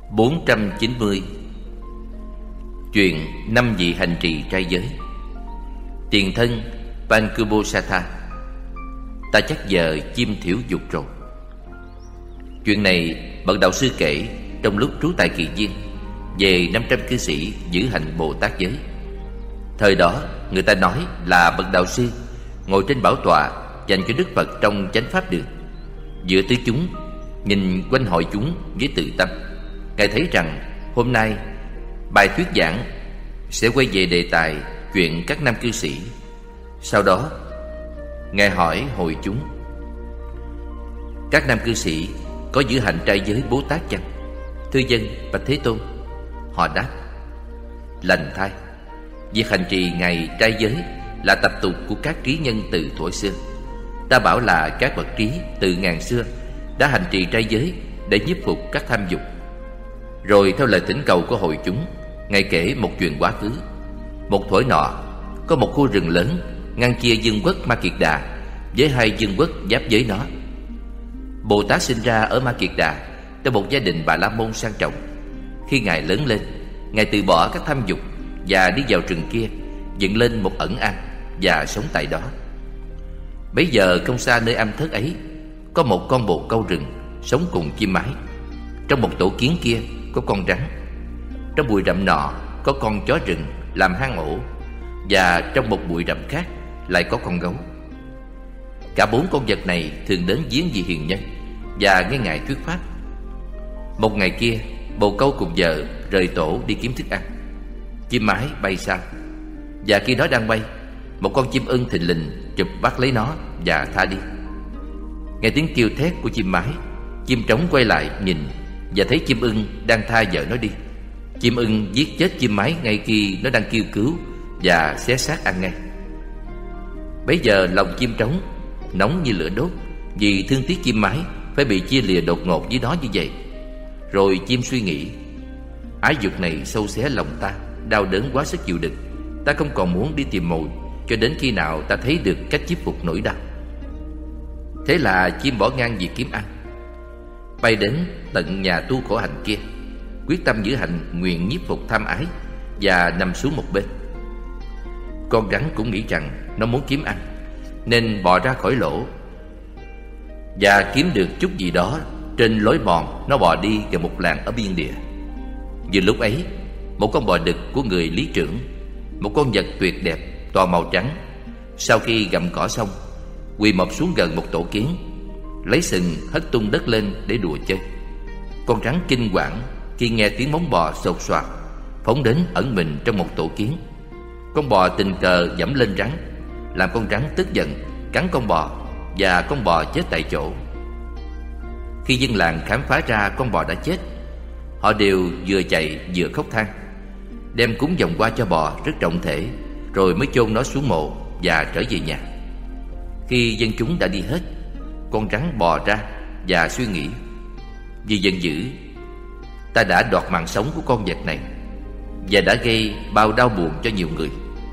490. Chuyện 5 vị hành trì trai giới. Tiền thân Pankubosatha. Ta chắc giờ chim thiểu dục rồi. Chuyện này bậc đạo sư kể trong lúc trú tại Kỳ Viên về 500 cư sĩ giữ hành Bồ Tát giới. Thời đó người ta nói là bậc đạo sư ngồi trên bảo tọa dành cho Đức Phật trong chánh pháp đường, dựa tới chúng, nhìn quanh hội chúng với tự tâm. Ngài thấy rằng hôm nay bài thuyết giảng sẽ quay về đề tài chuyện các nam cư sĩ. Sau đó Ngài hỏi hội chúng: các nam cư sĩ có giữ hành trai giới Bố Tát chăng? Thưa dân, bạch Thế Tôn. Họ đáp: lành thay. Việc hành trì ngày trai giới là tập tục của các trí nhân từ thuở xưa. Ta bảo là các bậc trí từ ngàn xưa đã hành trì trai giới để nhiếp phục các tham dục. Rồi theo lời thỉnh cầu của hội chúng, Ngài kể một chuyện quá khứ. Một thuở nọ, có một khu rừng lớn ngăn chia vương quốc Ma Kiệt Đà với hai vương quốc giáp với nó. Bồ Tát sinh ra ở Ma Kiệt Đà trong một gia đình Bà La Môn sang trọng. Khi Ngài lớn lên, Ngài từ bỏ các tham dục và đi vào rừng kia, dựng lên một ẩn am và sống tại đó. Bấy giờ không xa nơi am thất ấy có một con bồ câu rừng sống cùng chim mái. Trong một tổ kiến kia có con rắn. Trong bụi rậm nọ có con chó rừng làm hang ổ. Và trong một bụi rậm khác lại có con gấu. Cả bốn con vật này thường đến viếng vị hiền nhân và nghe Ngài thuyết pháp. Một ngày kia, bồ câu cùng vợ rời tổ đi kiếm thức ăn. Chim mái bay xa, và khi nó đang bay, một con chim ưng thình lình chụp bắt lấy nó và tha đi. Nghe tiếng kêu thét của chim mái, chim trống quay lại nhìn và thấy chim ưng đang tha vợ nó đi. Chim ưng giết chết chim mái ngay khi nó đang kêu cứu và xé xác ăn ngay. Bấy giờ lòng chim trống nóng như lửa đốt, vì thương tiếc chim mái phải bị chia lìa đột ngột với nó như vậy. Rồi chim suy nghĩ: ái dục này sâu xé lòng ta, đau đớn quá sức chịu đựng. Ta không còn muốn đi tìm mồi cho đến khi nào ta thấy được cách chiết phục nỗi đau. Thế là chim bỏ ngang việc kiếm ăn, bay đến tận nhà tu khổ hạnh kia, quyết tâm giữ hành nguyện nhiếp phục tham ái, và nằm xuống một bên. Con rắn cũng nghĩ rằng nó muốn kiếm ăn, nên bò ra khỏi lỗ và kiếm được chút gì đó trên lối mòn. Nó bò đi gần một làng ở biên địa. Vừa lúc ấy, một con bò đực của người lý trưởng, một con vật tuyệt đẹp toàn màu trắng, sau khi gặm cỏ xong, quỳ mọp xuống gần một tổ kiến, lấy sừng hất tung đất lên để đùa chơi. Con rắn kinh quản khi nghe tiếng móng bò xột xoạt, phóng đến ẩn mình trong một tổ kiến. Con bò tình cờ giẫm lên rắn, làm con rắn tức giận cắn con bò, và con bò chết tại chỗ. Khi dân làng khám phá ra con bò đã chết, họ đều vừa chạy vừa khóc than, đem cúng vòng qua cho bò rất trọng thể, rồi mới chôn nó xuống mộ và trở về nhà. Khi dân chúng đã đi hết, con rắn bò ra và suy nghĩ: vì giận dữ, ta đã đoạt mạng sống của con vật này và đã gây bao đau buồn cho nhiều người.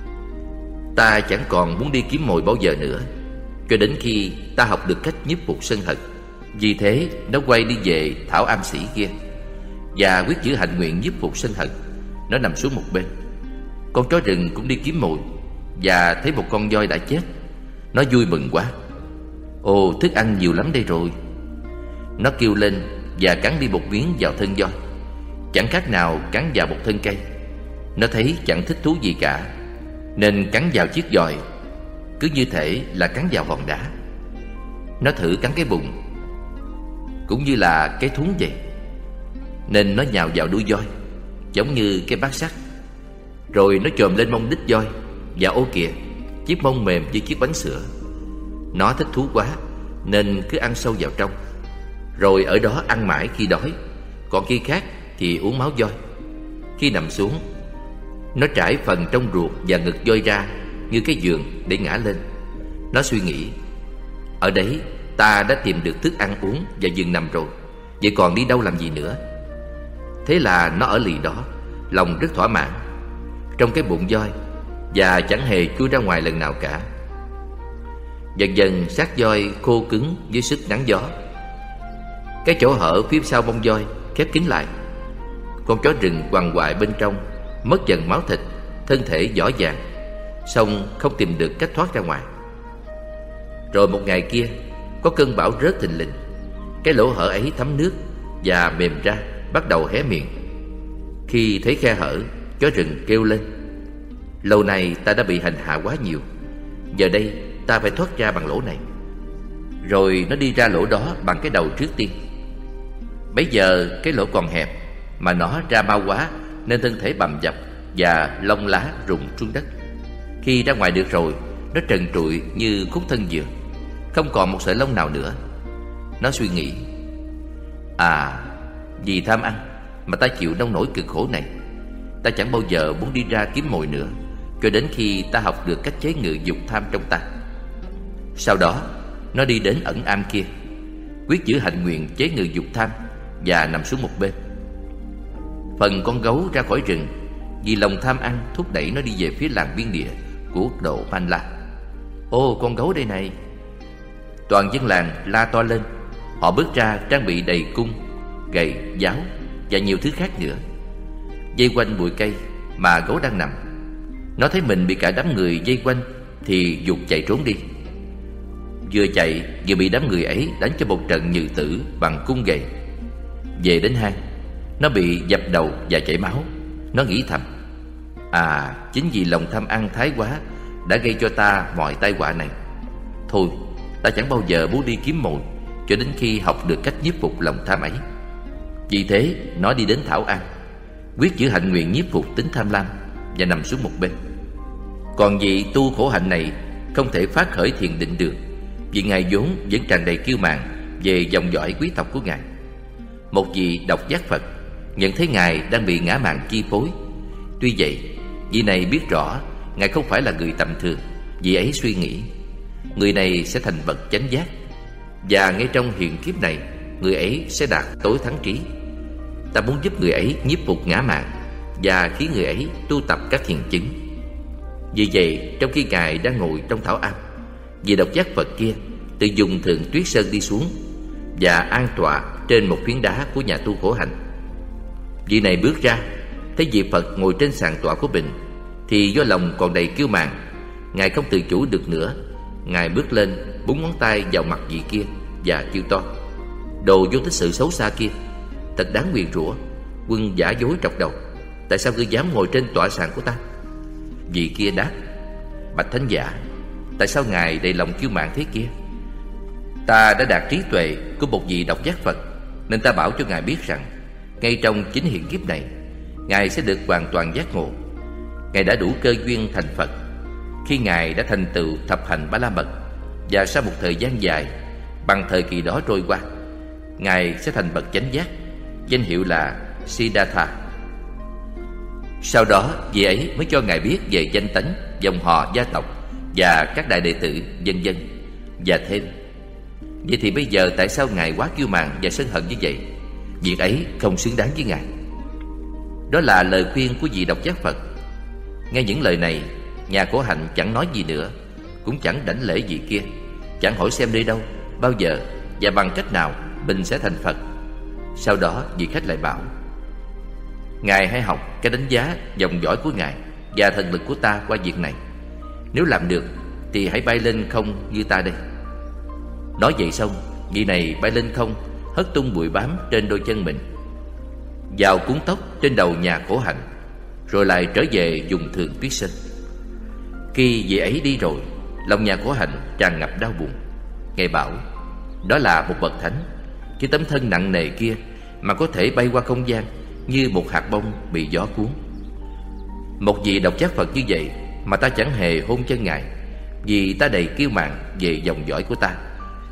Ta chẳng còn muốn đi kiếm mồi bao giờ nữa, cho đến khi ta học được cách nhiếp phục sân hận. Vì thế nó quay đi về thảo am sĩ kia và quyết giữ hạnh nguyện nhiếp phục sân hận. Nó nằm xuống một bên. Con chó rừng cũng đi kiếm mồi và thấy một con voi đã chết. Nó vui mừng quá: ồ, thức ăn nhiều lắm đây rồi. Nó kêu lên và cắn đi một miếng vào thân voi, chẳng khác nào cắn vào một thân cây. Nó thấy chẳng thích thú gì cả, nên cắn vào chiếc giòi, cứ như thể là cắn vào hòn đá. Nó thử cắn cái bụng, cũng như là cái thúng vậy, nên nó nhào vào đuôi voi giống như cái bát sắt. Rồi nó chồm lên mông đít voi, và ô kìa, chiếc mông mềm như chiếc bánh sữa. Nó thích thú quá nên cứ ăn sâu vào trong, rồi ở đó ăn mãi khi đói, còn khi khác thì uống máu voi. Khi nằm xuống, nó trải phần trong ruột và ngực voi ra như cái giường để ngã lên. Nó suy nghĩ: ở đấy ta đã tìm được thức ăn uống và giường nằm rồi, vậy còn đi đâu làm gì nữa? Thế là nó ở lì đó, lòng rất thỏa mãn trong cái bụng voi, và chẳng hề chui ra ngoài lần nào cả. Dần dần xác voi khô cứng dưới sức nắng gió. Cái chỗ hở phía sau mông voi khép kín lại, con chó rừng quằn quại bên trong, mất dần máu thịt, thân thể vỏ vàng, song không tìm được cách thoát ra ngoài. Rồi một ngày kia, có cơn bão rớt thình lình. Cái lỗ hở ấy thấm nước và mềm ra, bắt đầu hé miệng. Khi thấy khe hở, chó rừng kêu lên: lâu nay ta đã bị hành hạ quá nhiều, giờ đây ta phải thoát ra bằng lỗ này. Rồi nó đi ra lỗ đó bằng cái đầu trước tiên. Bấy giờ cái lỗ còn hẹp, mà nó ra mau quá nên thân thể bầm dập và lông lá rụng xuống đất. Khi ra ngoài được rồi, nó trần trụi như khúc thân dừa, không còn một sợi lông nào nữa. Nó suy nghĩ: vì tham ăn mà ta chịu nông nổi cực khổ này. Ta chẳng bao giờ muốn đi ra kiếm mồi nữa, cho đến khi ta học được cách chế ngự dục tham trong ta. Sau đó nó đi đến ẩn am kia, quyết giữ hạnh nguyện chế ngự dục tham và nằm xuống một bên. Phần con gấu ra khỏi rừng vì lòng tham ăn thúc đẩy nó đi về phía làng biên địa của quốc độ Manla. Ô, con gấu đây này! Toàn dân làng la to lên. Họ bước ra trang bị đầy cung, gậy, giáo và nhiều thứ khác nữa, dây quanh bụi cây mà gấu đang nằm. Nó thấy mình bị cả đám người dây quanh thì giục chạy trốn đi. Vừa chạy vừa bị đám người ấy đánh cho một trận nhừ tử bằng cung gậy. Về đến hang, nó bị dập đầu và chảy máu. Nó nghĩ thầm: chính vì lòng tham ăn thái quá đã gây cho ta mọi tai họa này. Thôi, ta chẳng bao giờ muốn đi kiếm mồi cho đến khi học được cách nhiếp phục lòng tham ấy. Vì thế nó đi đến Thảo An, quyết giữ hạnh nguyện nhiếp phục tính tham lam và nằm xuống một bên. Còn vị tu khổ hạnh này không thể phát khởi thiền định được, vì ngài vốn vẫn tràn đầy kiêu mạn về dòng dõi quý tộc của ngài. Một vị độc giác Phật nhận thấy ngài đang bị ngã mạn chi phối. Tuy vậy, vị này biết rõ ngài không phải là người tầm thường. Vị ấy suy nghĩ: người này sẽ thành bậc chánh giác, và ngay trong hiện kiếp này, người ấy sẽ đạt tối thắng trí. Ta muốn giúp người ấy nhiếp phục ngã mạn và khiến người ấy tu tập các thiền chứng. Vì vậy, trong khi ngài đang ngồi trong thảo am, vị độc giác Phật kia từ dùng Thượng Tuyết Sơn đi xuống và an tọa trên một phiến đá của nhà tu khổ hạnh. Vị này bước ra, thấy vị Phật ngồi trên sàn tọa của mình, thì do lòng còn đầy kiêu mạn, ngài không tự chủ được nữa. Ngài bước lên, búng ngón tay vào mặt vị kia và kêu to: đồ vô tích sự xấu xa kia, thật đáng nguyền rủa, quân giả dối trọc đầu, tại sao ngươi dám ngồi trên tọa sàn của ta? Vị kia đáp: bạch thánh giả, tại sao ngài đầy lòng kiêu mạn thế kia? Ta đã đạt trí tuệ của một vị độc giác Phật, nên ta bảo cho ngài biết rằng ngay trong chính hiện kiếp này, ngài sẽ được hoàn toàn giác ngộ. Ngài đã đủ cơ duyên thành Phật khi ngài đã thành tựu thập hạnh Ba La Mật, và sau một thời gian dài, bằng thời kỳ đó trôi qua, ngài sẽ thành bậc chánh giác, danh hiệu là Siddhartha. Sau đó, vị ấy mới cho ngài biết về danh tánh, dòng họ gia tộc và các đại đệ tử, vân vân. Và thêm: vậy thì bây giờ tại sao ngài quá kiêu mạn và sân hận như vậy? Việc ấy không xứng đáng với ngài. Đó là lời khuyên của vị độc giác Phật. Nghe những lời này, nhà khổ hạnh chẳng nói gì nữa, cũng chẳng đảnh lễ vị kia, chẳng hỏi xem đi đâu, bao giờ và bằng cách nào mình sẽ thành Phật. Sau đó vị khách lại bảo: ngài hãy học cái đánh giá dòng dõi của ngài và thần lực của ta qua việc này. Nếu làm được thì hãy bay lên không như ta đây. Nói vậy xong, vị này bay lên không, hất tung bụi bám trên đôi chân mình, vào cuốn tóc trên đầu nhà khổ hạnh, rồi lại trở về dùng Thượng Tuyết Sơn. Khi vị ấy đi rồi, lòng nhà khổ hạnh tràn ngập đau buồn. Ngài bảo: đó là một bậc thánh, cái tấm thân nặng nề kia mà có thể bay qua không gian như một hạt bông bị gió cuốn. Một vị độc giác Phật như vậy mà ta chẳng hề hôn chân ngài, vì ta đầy kiêu mạn về dòng dõi của ta,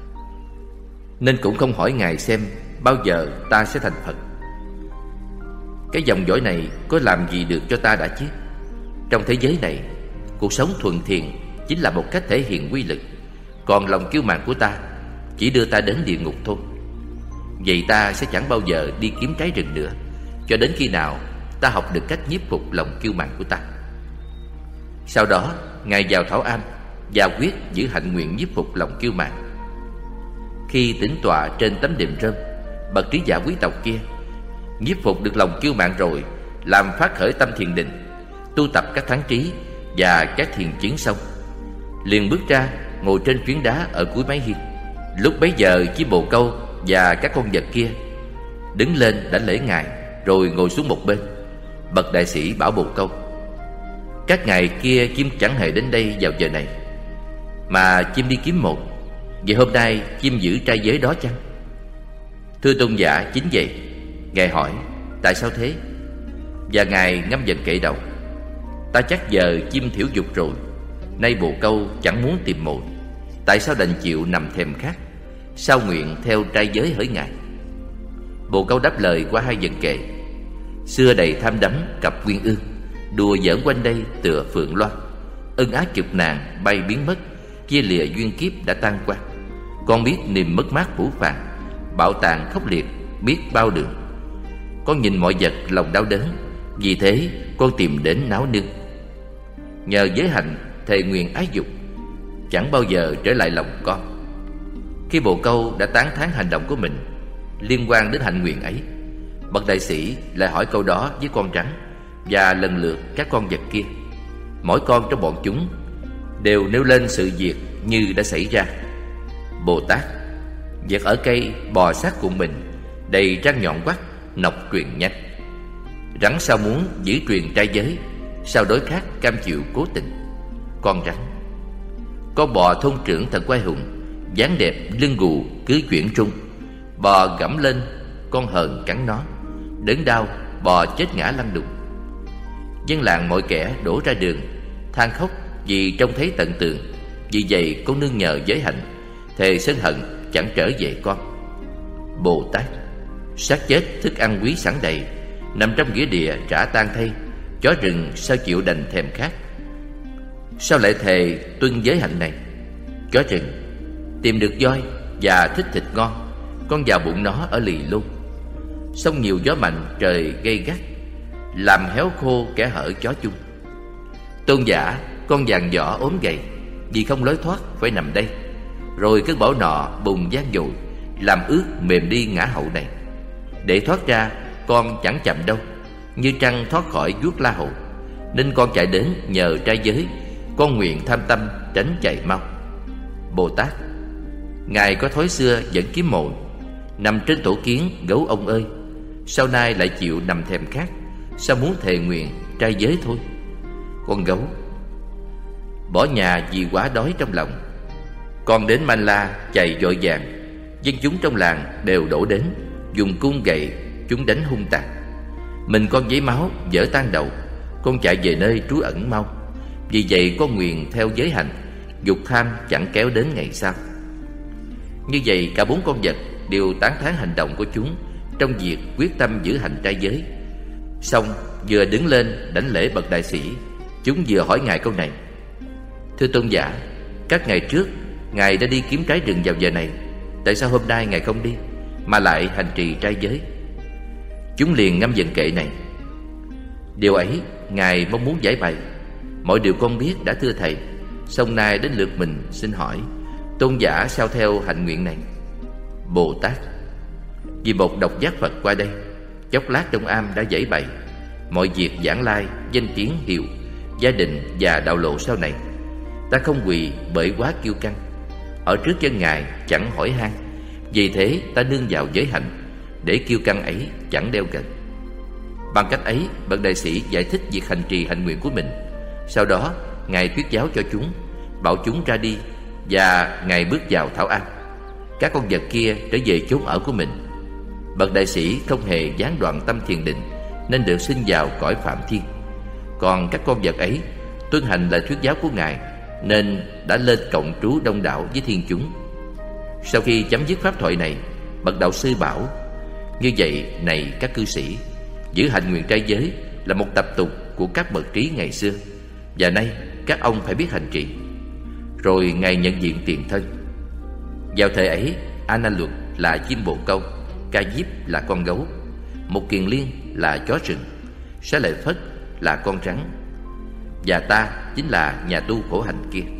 nên cũng không hỏi ngài xem bao giờ ta sẽ thành Phật. Cái dòng dõi này có làm gì được cho ta đã chứ? Trong thế giới này, cuộc sống thuần thiện chính là một cách thể hiện quy lực, còn lòng kiêu mạn của ta chỉ đưa ta đến địa ngục thôi. Vậy ta sẽ chẳng bao giờ đi kiếm trái rừng nữa, cho đến khi nào ta học được cách nhiếp phục lòng kiêu mạn của ta. Sau đó, ngài vào thảo am và quyết giữ hạnh nguyện nhiếp phục lòng kiêu mạn. Khi tĩnh tọa trên tấm đệm rơm, bậc trí giả quý tộc kia nhiếp phục được lòng kiêu mạn rồi, làm phát khởi tâm thiền định, tu tập các thắng trí và các thiền chứng xong, liền bước ra ngồi trên phiến đá ở cuối mái hiên. Lúc bấy giờ chim bồ câu và các con vật kia đứng lên đảnh lễ ngài, rồi ngồi xuống một bên. Bậc đại sĩ bảo bồ câu: các ngày kia chim chẳng hề đến đây vào giờ này, mà chim đi kiếm mồi. Vậy hôm nay chim giữ trai giới đó chăng? Thưa tôn giả, chính vậy. Ngài hỏi: tại sao thế? Và ngài ngâm dần kệ đầu: ta chắc giờ chim thiểu dục rồi, nay bồ câu chẳng muốn tìm mồi, tại sao đành chịu nằm thèm khát, sao nguyện theo trai giới hỡi ngài? Bồ câu đáp lời qua hai dần kệ: xưa đầy tham đắm cặp quyên ương, đùa giỡn quanh đây tựa phượng loan, ân ái chục nàng bay biến mất, chia lìa duyên kiếp đã tan qua. Con biết niềm mất mát phủ phàng, bạo tàn khốc liệt biết bao đường. Con nhìn mọi vật lòng đau đớn, vì thế con tìm đến náo nương. Nhờ giới hạnh thề nguyện ái dục, chẳng bao giờ trở lại lòng con. Khi bồ câu đã tán thán hành động của mình liên quan đến hạnh nguyện ấy, bậc đại sĩ lại hỏi câu đó với con rắn và lần lượt các con vật kia. Mỗi con trong bọn chúng đều nêu lên sự việc như đã xảy ra. Bồ Tát: vật ở cây bò sát cùng mình, đầy răng nhọn quắt, nọc truyền nhanh. Rắn sao muốn giữ truyền trai giới, sao đối khác cam chịu cố tình. Con rắn: con bò thôn trưởng thật quay hùng, dáng đẹp lưng gù cứ chuyển trung. Bò gẫm lên, con hờn cắn nó, đớn đau bò chết ngã lăn đùng. Dân làng mọi kẻ đổ ra đường, than khóc vì trông thấy tận tường. Vì vậy con nương nhờ giới hạnh, thề sân hận chẳng trở về con. Bồ Tát: xác chết thức ăn quý sẵn đầy, nằm trong nghĩa địa trả tan thay. Chó rừng sao chịu đành thèm khát, sao lại thề tuân giới hạnh này? Chó rừng: tìm được voi và thích thịt ngon, con vào bụng nó ở lì luôn. Sông nhiều gió mạnh trời gây gắt, làm héo khô kẻ hở chó chung. Tôn giả, con vàng vỏ ốm gầy, vì không lối thoát phải nằm đây. Rồi cơn bão nọ bùng gian dội, làm ướt mềm đi ngã hậu này. Để thoát ra con chẳng chậm đâu, như trăng thoát khỏi vuốt la hầu. Nên con chạy đến nhờ trai giới, con nguyện tham tâm tránh chạy mau. Bồ Tát: ngài có thói xưa vẫn kiếm mồi, nằm trên tổ kiến gấu ông ơi, sau nay lại chịu nằm thèm khát, sao muốn thề nguyện trai giới thôi. Con gấu: bỏ nhà vì quá đói trong lòng, con đến Manla chạy vội vàng. Dân chúng trong làng đều đổ đến, dùng cung gậy chúng đánh hung tàn. Mình con giấy máu vỡ tan đầu, con chạy về nơi trú ẩn mau. Vì vậy con nguyện theo giới hạnh, dục tham chẳng kéo đến ngày sau. Như vậy cả bốn con vật đều tán thán hành động của chúng trong việc quyết tâm giữ hành trai giới. Xong vừa đứng lên đảnh lễ bậc đại sĩ, chúng vừa hỏi ngài câu này: thưa tôn giả, các ngày trước ngài đã đi kiếm trái rừng vào giờ này, tại sao hôm nay ngài không đi mà lại hành trì trai giới? Chúng liền ngâm dần kệ này: điều ấy ngài mong muốn giải bày, mọi điều con biết đã thưa thầy. Xong nay đến lượt mình xin hỏi, tôn giả sao theo hạnh nguyện này? Bồ Tát: vì một độc giác Phật qua đây, chốc lát trong am đã giải bày mọi việc giảng lai, danh tiếng hiệu, gia đình và đạo lộ sau này. Ta không quỳ bởi quá kiêu căng, ở trước chân ngài chẳng hỏi han. Vì thế ta nương vào giới hạnh, để kiêu căng ấy chẳng đeo gần. Bằng cách ấy bậc đại sĩ giải thích việc hành trì hạnh nguyện của mình. Sau đó ngài thuyết giáo cho chúng, bảo chúng ra đi, và ngài bước vào thảo am. Các con vật kia trở về chốn ở của mình. Bậc đại sĩ không hề gián đoạn tâm thiền định, nên được sinh vào cõi phạm thiên. Còn các con vật ấy tuân hành lời thuyết giáo của ngài, nên đã lên cộng trú đông đảo với thiên chúng. Sau khi chấm dứt pháp thoại này, bậc đạo sư bảo: như vậy này các cư sĩ, giữ hạnh nguyện trai giới là một tập tục của các bậc trí ngày xưa, và nay các ông phải biết hành trì. Rồi ngài nhận diện tiền thân. Vào thời ấy, Ana Luật là chim bồ câu, Ca Diếp là con gấu, Một Kiền Liên là chó rừng, Xá Lợi Phất là con rắn, và ta chính là nhà tu khổ hạnh kia.